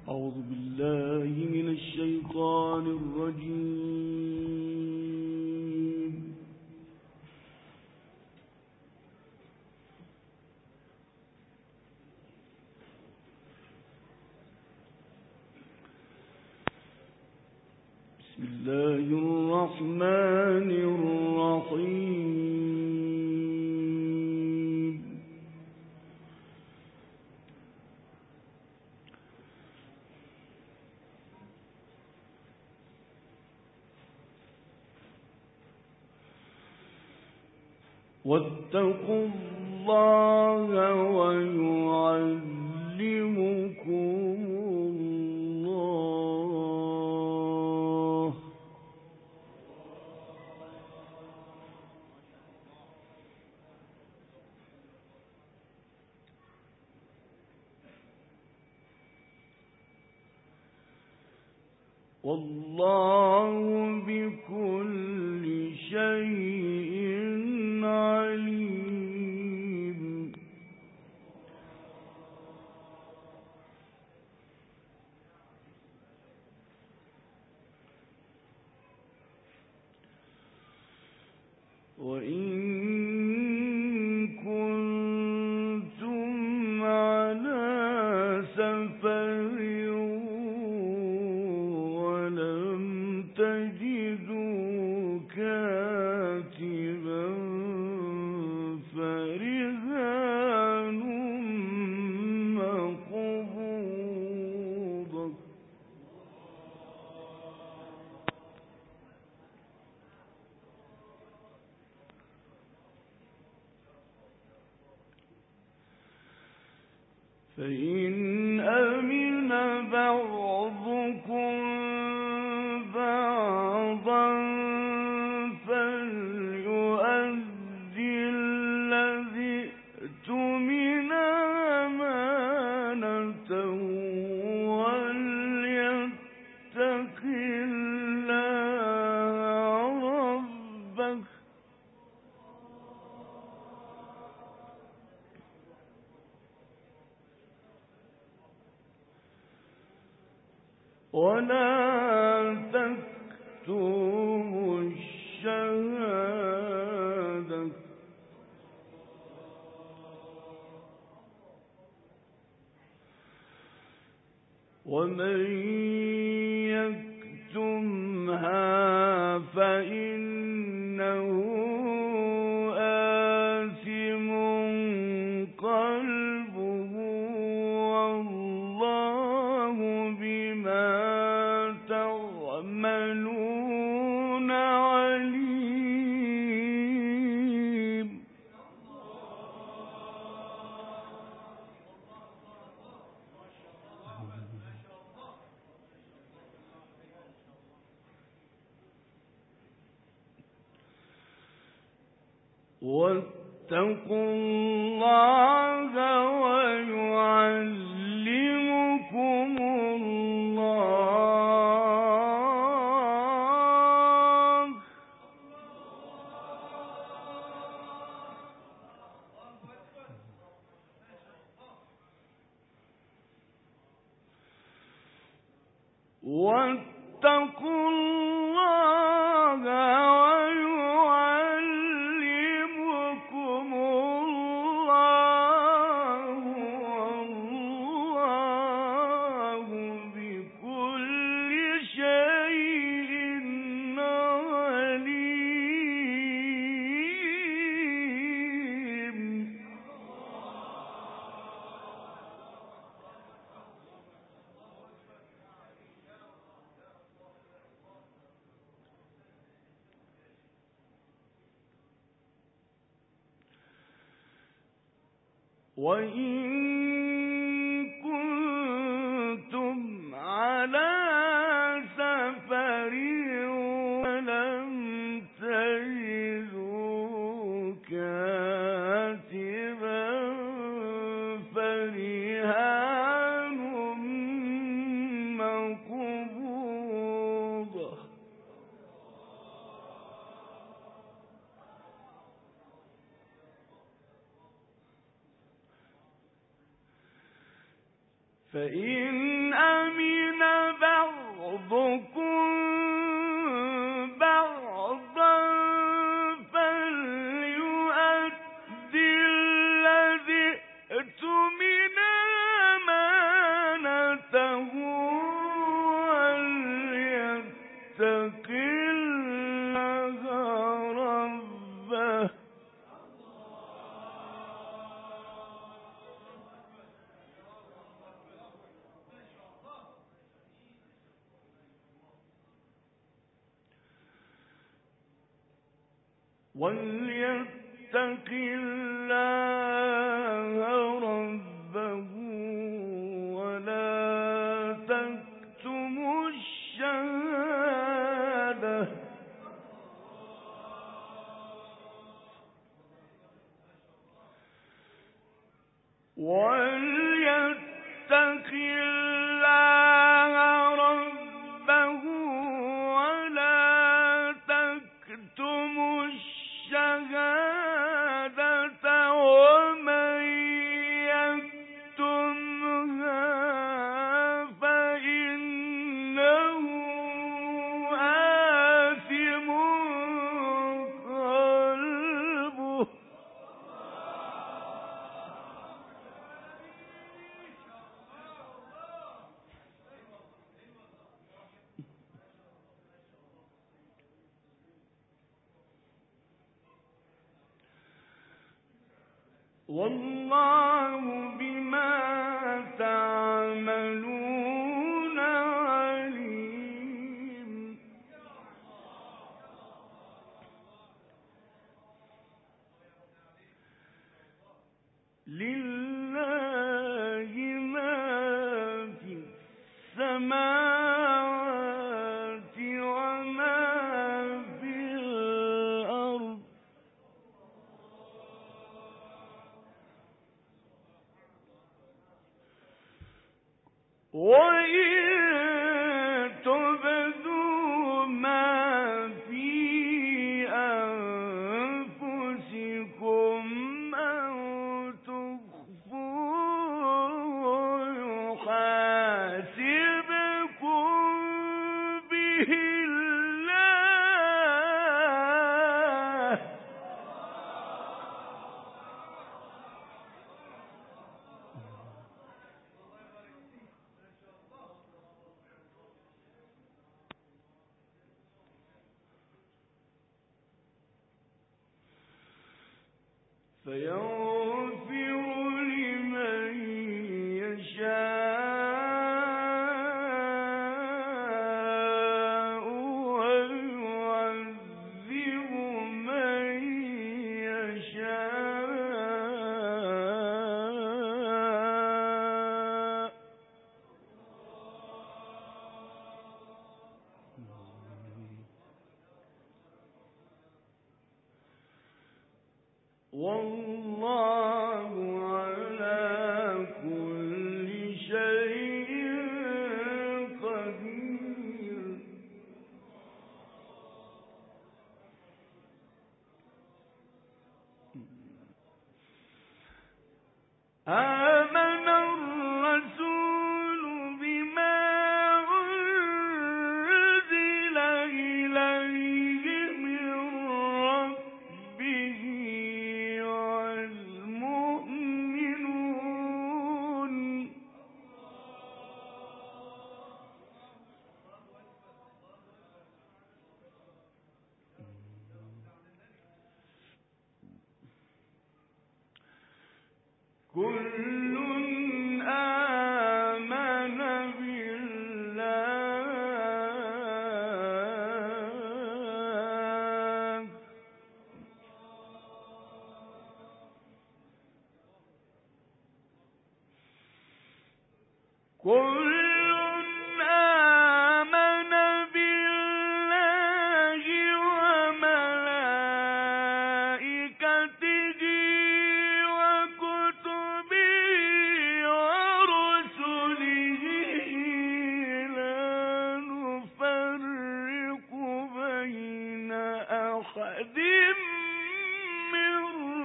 أعوذ بالله من الشيطان الرجيم. بسم الله الرحمن الرحيم. واتقوا الله ويعلمكم الله. والله بكل شيء عليم. وإن كنتم على سفر ولم تجدوا كاتبا فرهان مقبوضة. فإن أمن بعضكم بعضا فليؤدي الذي اؤتمن أمانته وليتق الله ربه. ولا تكتموا الشهادة ومن يكتمها فإنه آثم قلبه والله بما تعملون عليم. واتقوا الله ويعلمكم الله. واتقوا الله ويعلمكم الله والله بكل شيء عليم. وإن كنتم على سفر ولم تجدوا كاتبا فرهان مقبوضة. فإن أمن وليتق الله ربه ولا تكتموا الشهادة وليتق الله ربه ولا تكتموا الشهادة ومن يكتمها فإنه آثم قلبه والله بما تعملون عليم لله ما في السماوات وما في الأرض وإن تبدوا ما في أنفسكم أو تخفوه يحاسبكم به الله فيغفر لمن يشاء ويعذب من يشاء والله على كل شيء قدير آمن الرسول بما أنزل إليه من ربه والمؤمنون كل آمن بالله كل آمن بالله وملائكته وكتبه ورسله لا نفرق بين أحد من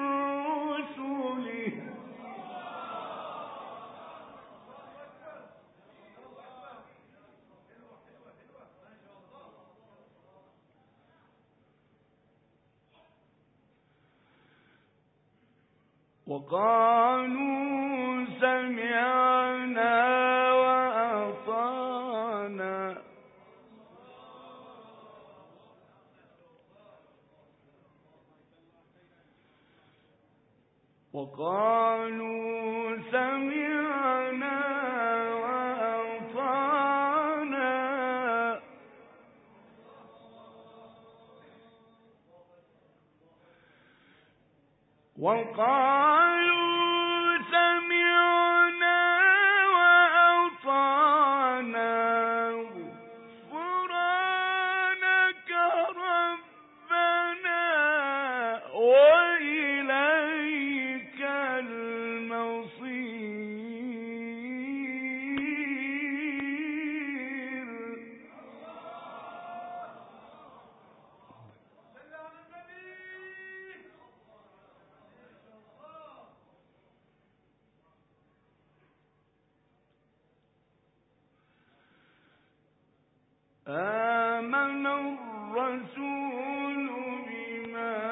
رسله وقالوا سمعنا وأطعنا وقالوا سمعنا وأطعنا وقالوا سمعنا وأطعنا غفرانك ربنا وإليك المصير. آمن الرسول بما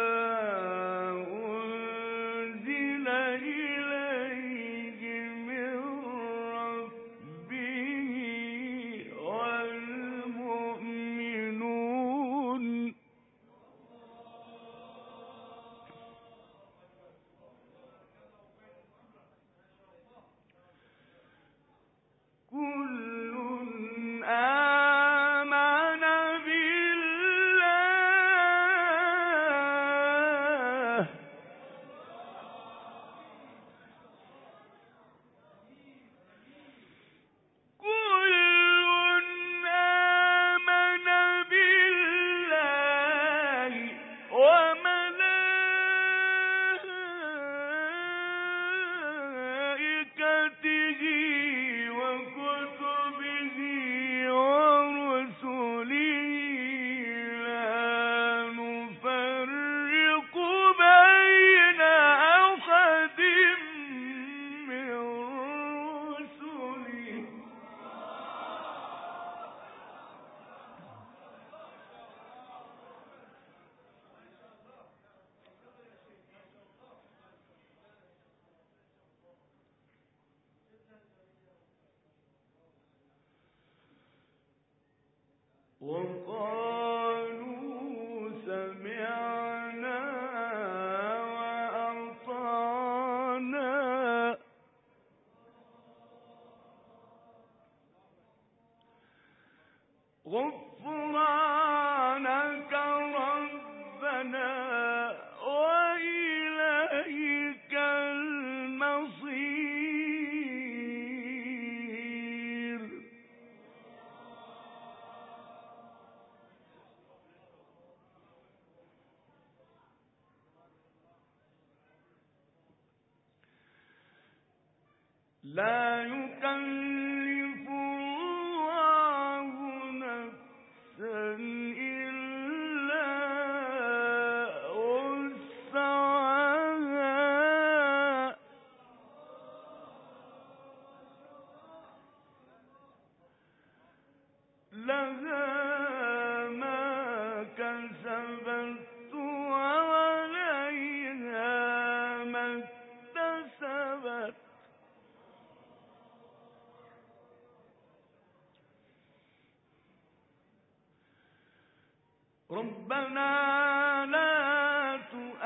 أنزل إليه من ربه والمؤمنون كل آمن بالله وملائكته وكتبه ورسله لا نفرق بين أحد من رسله وقالوا سمعنا وأطعنا غفرانك ربنا وإليك المصير. لا يكلف الله نفسا إلا وسعها لها ما كسبت وعليها ما اكتسبت ربنا لا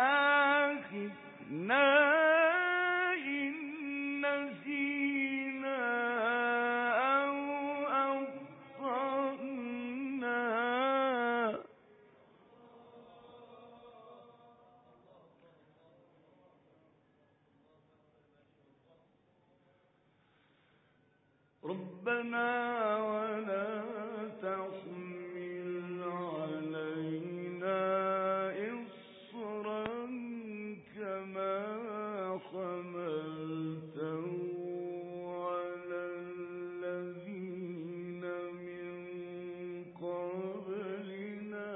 تؤاخذنا إن نسينا أو أخطأنا ربنا ولا تحمل علينا إصرا كما حملته على الذين من قبلنا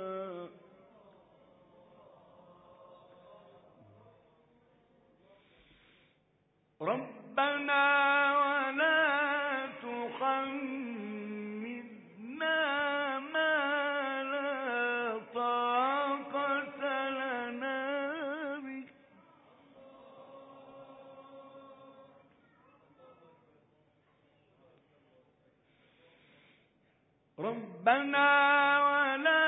ربنا ولا تحملنا ما لا طاقة لنا به ربنا ولا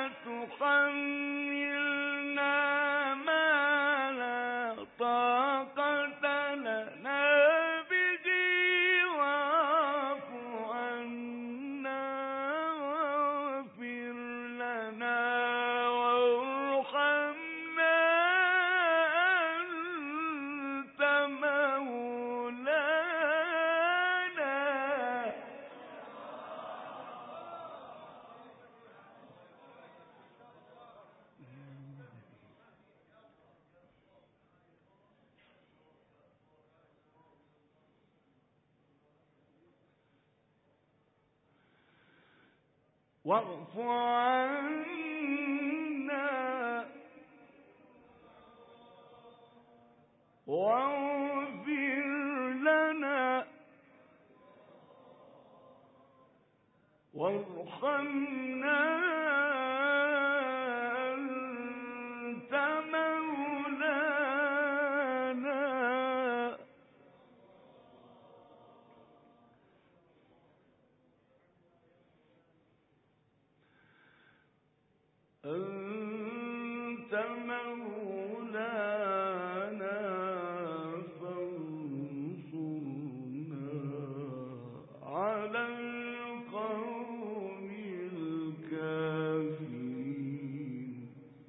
تحملنا ما لا طاقة لنا به واعف عنا واغفر لنا وارحمنا واعف عنا واغفر لنا وارحمنا أنت مولانا أنت مولانا فانصرنا على القوم الكافرين.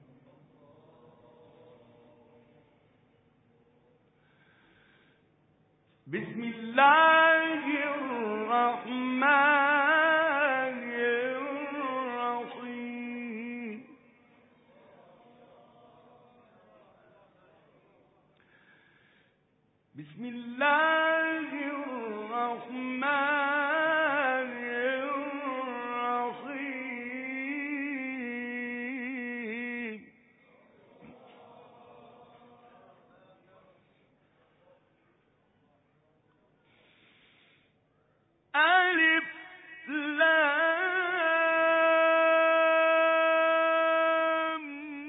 بسم الله الرحمن الرحيم. بسم الله الرحمن الرحيم. ألف لام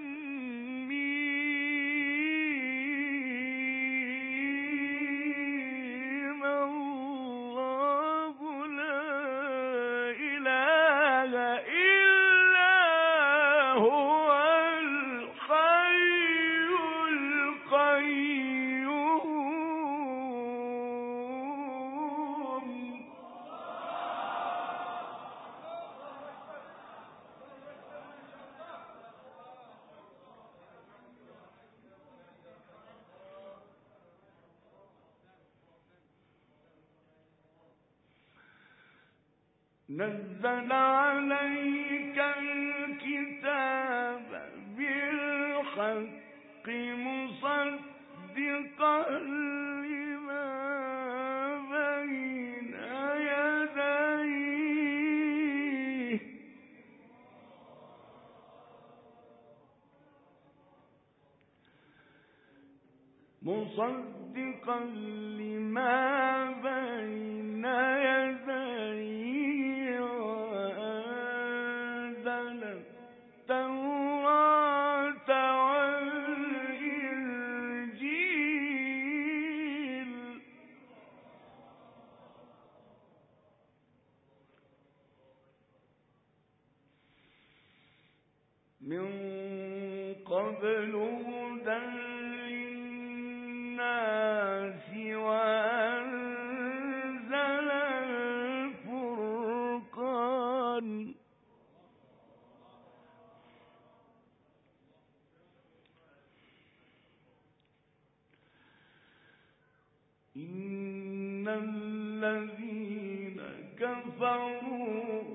ميم. الله لا إله إلا هو الحي القيوم. نزل عليك الكتاب بالحق مصدقا لما بين يديه مصدقا لما بين يديه وأنزل التوراة والإنجيل من قبل هدى للناس وأنزل الفرقان. إن الذين كفروا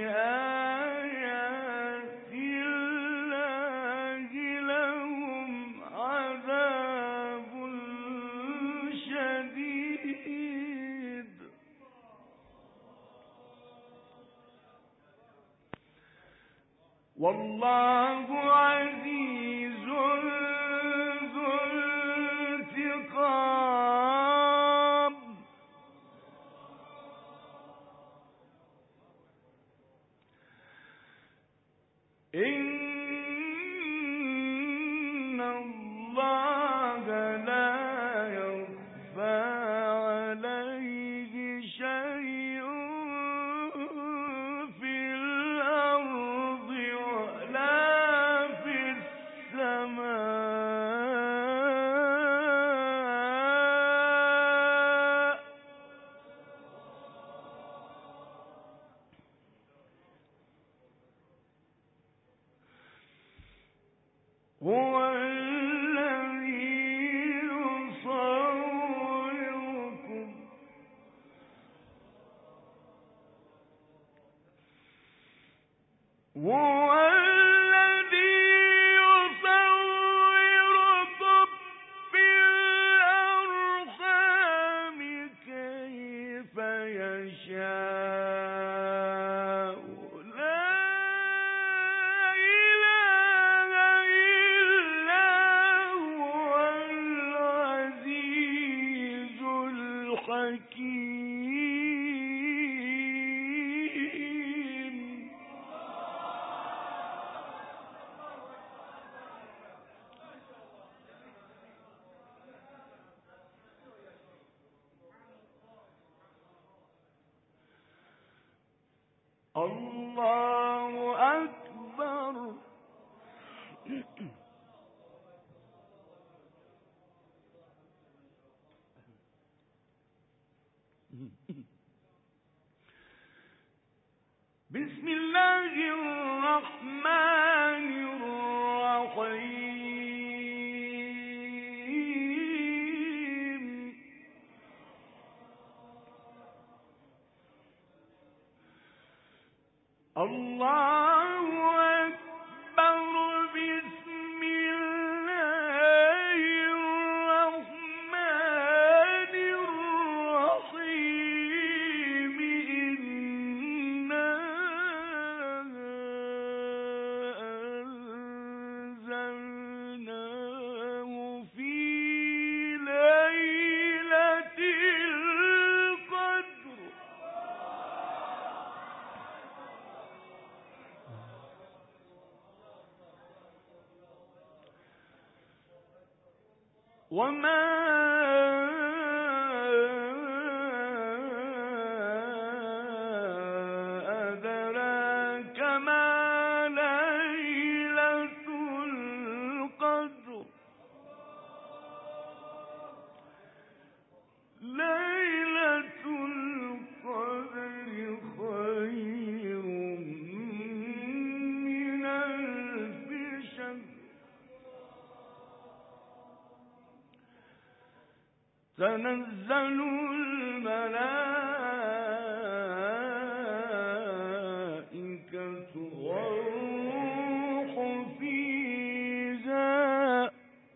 بآيات الله لهم عذاب شديد والله عزيز ذو انتقام. إن الله لا يخفى عليه شيء في الأرض ولا في السماء. هو الذي يصوركم هو الذي يصوركم في الأرحام كيف يشاء لا حكيم. الله أكبر. بسم الله الرحمن الرحيم. الله أكبر. بسم الله الرحمن الرحيم. إنا أنزلناه في ليلة القدر. وما أدراك ما ليلة القدر. ليلة القدر خير من ألف شهر. تنزل الملائكة والروح فيها.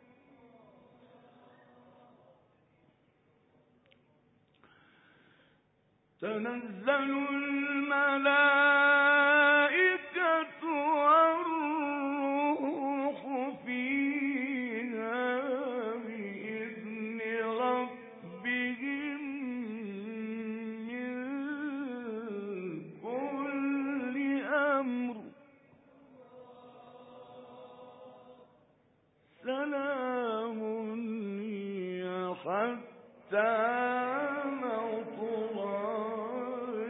تنزل الملائكة والروح فيها بإذن ربهم من كل أمر. سلام هي حتى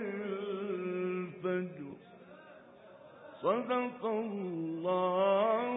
مطلع الفجر. صدق الله